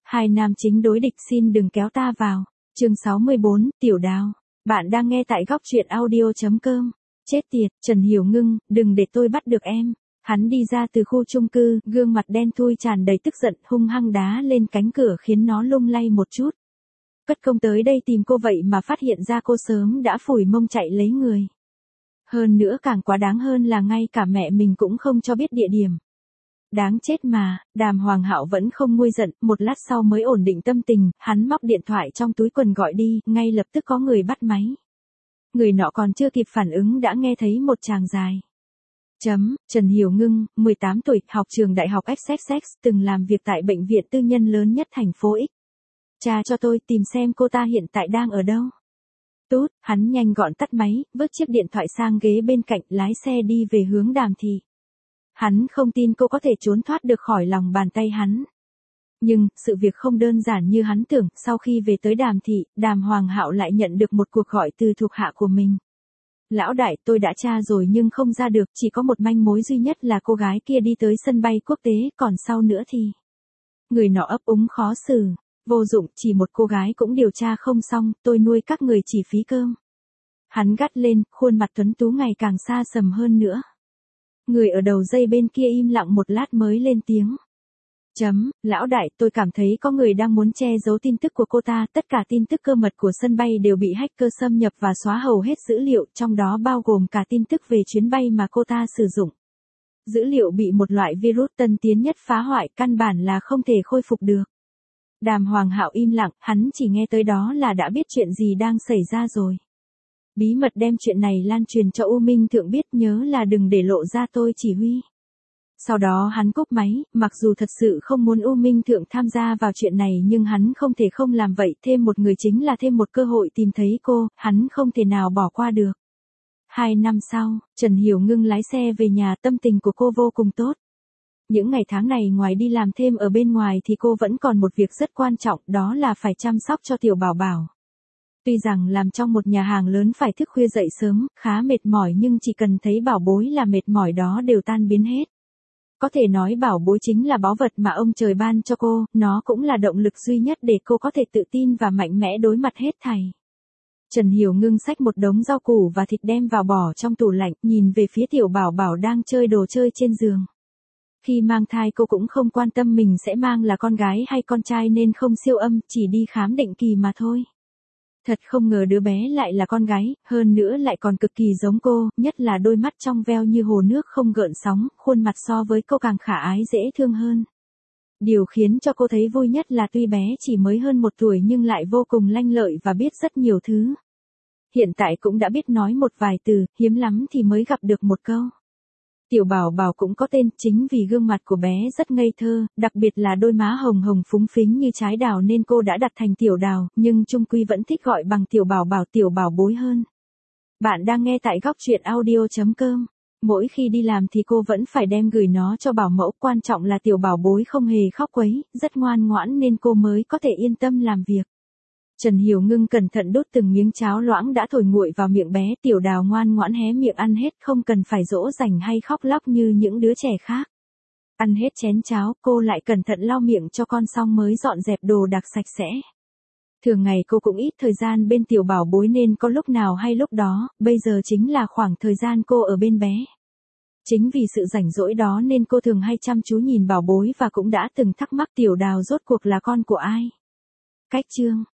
Hai nam chính đối địch xin đừng kéo ta vào. Chương 64, Tiểu Đào. Bạn đang nghe tại góc truyện audio.com. Chết tiệt, Trần Hiểu Ngưng, đừng để tôi bắt được em. Hắn đi ra từ khu chung cư, gương mặt đen thui tràn đầy tức giận, hung hăng đá lên cánh cửa khiến nó lung lay một chút. Cất công tới đây tìm cô vậy mà phát hiện ra cô sớm đã phủi mông chạy lấy người. Hơn nữa càng quá đáng hơn là ngay cả mẹ mình cũng không cho biết địa điểm. Đáng chết mà, Đàm Hoàng Hạo vẫn không nguôi giận, một lát sau mới ổn định tâm tình, hắn móc điện thoại trong túi quần gọi đi, ngay lập tức có người bắt máy. Người nọ còn chưa kịp phản ứng đã nghe thấy một tràng dài. Trần Hiểu Ngưng, 18 tuổi, học trường đại học XXX, từng làm việc tại bệnh viện tư nhân lớn nhất thành phố X. Cha cho tôi tìm xem cô ta hiện tại đang ở đâu. Tút, hắn nhanh gọn tắt máy, vứt chiếc điện thoại sang ghế bên cạnh, lái xe đi về hướng Đàm Thị. Hắn không tin cô có thể trốn thoát được khỏi lòng bàn tay hắn. Nhưng, sự việc không đơn giản như hắn tưởng, sau khi về tới Đàm Thị, Đàm Hoàng Hạo lại nhận được một cuộc gọi từ thuộc hạ của mình. Lão đại, tôi đã tra rồi nhưng không ra được, chỉ có một manh mối duy nhất là cô gái kia đi tới sân bay quốc tế, còn sau nữa thì... Người nọ ấp úng khó xử. Vô dụng, chỉ một cô gái cũng điều tra không xong, tôi nuôi các người chỉ phí cơm. Hắn gắt lên, khuôn mặt tuấn tú ngày càng xa sầm hơn nữa. Người ở đầu dây bên kia im lặng một lát mới lên tiếng. Lão đại, tôi cảm thấy có người đang muốn che giấu tin tức của cô ta, tất cả tin tức cơ mật của sân bay đều bị hacker xâm nhập và xóa hầu hết dữ liệu, trong đó bao gồm cả tin tức về chuyến bay mà cô ta sử dụng. Dữ liệu bị một loại virus tân tiến nhất phá hoại, căn bản là không thể khôi phục được. Đàm Hoàng Hạo im lặng, hắn chỉ nghe tới đó là đã biết chuyện gì đang xảy ra rồi. Bí mật đem chuyện này lan truyền cho U Minh Thượng biết, nhớ là đừng để lộ ra tôi chỉ huy. Sau đó hắn cúp máy, mặc dù thật sự không muốn U Minh Thượng tham gia vào chuyện này nhưng hắn không thể không làm vậy, thêm một người chính là thêm một cơ hội tìm thấy cô, hắn không thể nào bỏ qua được. 2 năm sau, Trần Hiểu Ngưng lái xe về nhà, tâm tình của cô vô cùng tốt. Những ngày tháng này ngoài đi làm thêm ở bên ngoài thì cô vẫn còn một việc rất quan trọng, đó là phải chăm sóc cho tiểu bảo bảo. Tuy rằng làm trong một nhà hàng lớn phải thức khuya dậy sớm, khá mệt mỏi nhưng chỉ cần thấy bảo bối là mệt mỏi đó đều tan biến hết. Có thể nói bảo bối chính là báu vật mà ông trời ban cho cô, nó cũng là động lực duy nhất để cô có thể tự tin và mạnh mẽ đối mặt hết thảy. Trần Hiểu Ngưng xách một đống rau củ và thịt đem vào bỏ trong tủ lạnh, nhìn về phía tiểu bảo bảo đang chơi đồ chơi trên giường. Khi mang thai cô cũng không quan tâm mình sẽ mang là con gái hay con trai nên không siêu âm, chỉ đi khám định kỳ mà thôi. Thật không ngờ đứa bé lại là con gái, hơn nữa lại còn cực kỳ giống cô, nhất là đôi mắt trong veo như hồ nước không gợn sóng, khuôn mặt so với cô càng khả ái dễ thương hơn. Điều khiến cho cô thấy vui nhất là tuy bé chỉ mới hơn 1 tuổi nhưng lại vô cùng lanh lợi và biết rất nhiều thứ. Hiện tại cũng đã biết nói một vài từ, hiếm lắm thì mới gặp được một câu. Tiểu bảo bảo cũng có tên, chính vì gương mặt của bé rất ngây thơ, đặc biệt là đôi má hồng hồng phúng phính như trái đào nên cô đã đặt thành Tiểu Đào, nhưng chung quy vẫn thích gọi bằng tiểu bảo bối hơn. Bạn đang nghe tại góc truyện audio.com. Mỗi khi đi làm thì cô vẫn phải đem gửi nó cho bảo mẫu, quan trọng là tiểu bảo bối không hề khóc quấy, rất ngoan ngoãn nên cô mới có thể yên tâm làm việc. Trần Hiểu Ngưng cẩn thận đút từng miếng cháo loãng đã thổi nguội vào miệng bé, Tiểu Đào ngoan ngoãn hé miệng ăn hết, không cần phải dỗ dành hay khóc lóc như những đứa trẻ khác. Ăn hết chén cháo, cô lại cẩn thận lau miệng cho con xong mới dọn dẹp đồ đạc sạch sẽ. Thường ngày cô cũng ít thời gian bên tiểu bảo bối nên có lúc nào hay lúc đó, bây giờ chính là khoảng thời gian cô ở bên bé. Chính vì sự rảnh rỗi đó nên cô thường hay chăm chú nhìn bảo bối và cũng đã từng thắc mắc Tiểu Đào rốt cuộc là con của ai. Cách chương